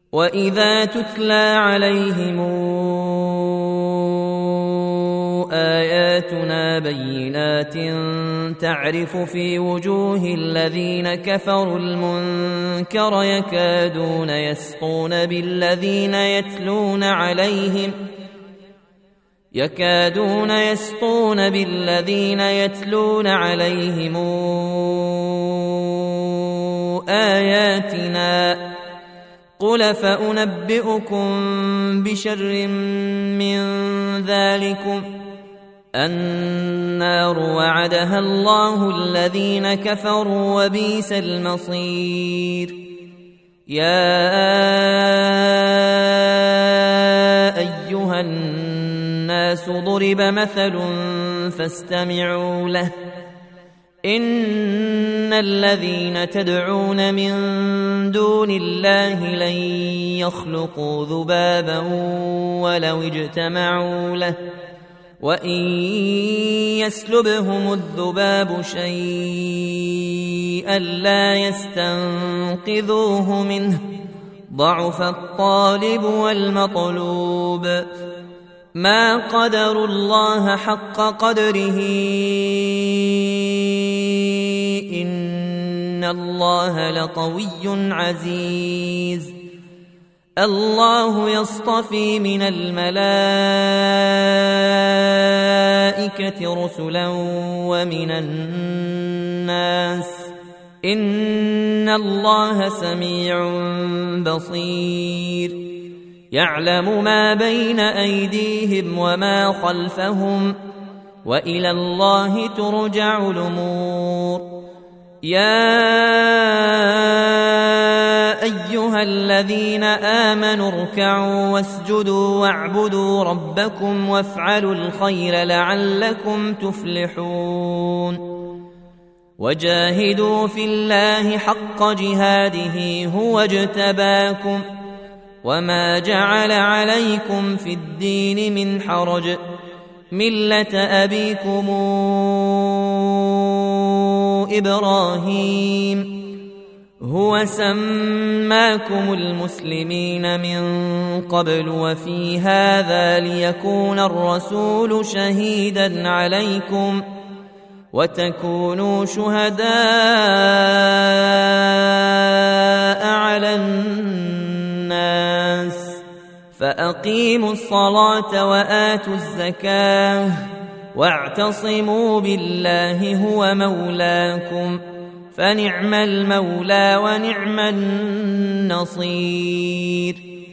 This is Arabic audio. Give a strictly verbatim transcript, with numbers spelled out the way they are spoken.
وإذا تتلى عليهم آياتنا بينات تعرف في وجوه الذين كفروا المنكر يكادون يسطون بالذين يتلون عليهم يكادون يسطون بالذين يتلون عليهم آياتنا قل فأنبئكم بشر من ذلكم النار وعدها الله الذين كفروا وبئس المصير. يا أيها الناس ضرب مثل فاستمعوا له إن الذين تدعون من دون الله لن يخلقوا ذبابا ولو اجتمعوا له وإن يسلبهم الذباب شيئا لا يستنقذوه منه ضعف الطالب والمطلوب. ما قدروا الله حق قدره إن الله لقوي عزيز. الله يصطفي من الملائكة رسلا ومن الناس إن الله سميع بصير. يعلم ما بين أيديهم وما خلفهم وإلى الله ترجع الأمور. يا أيها الذين آمنوا اركعوا واسجدوا واعبدوا ربكم وافعلوا الخير لعلكم تفلحون. وجاهدوا في الله حق جهاده هو اجتباكم وما جعل عليكم في الدين من حرج ملة أبيكم إبراهيم هو سماكم المسلمين من قبل وفي هذا ليكون الرسول شهيدا عليكم وتكونوا شهداء على الناس فأقيموا الصلاة وآتوا الزكاة واعتصموا بالله هو مولاكم فنعم المولى ونعم النصير.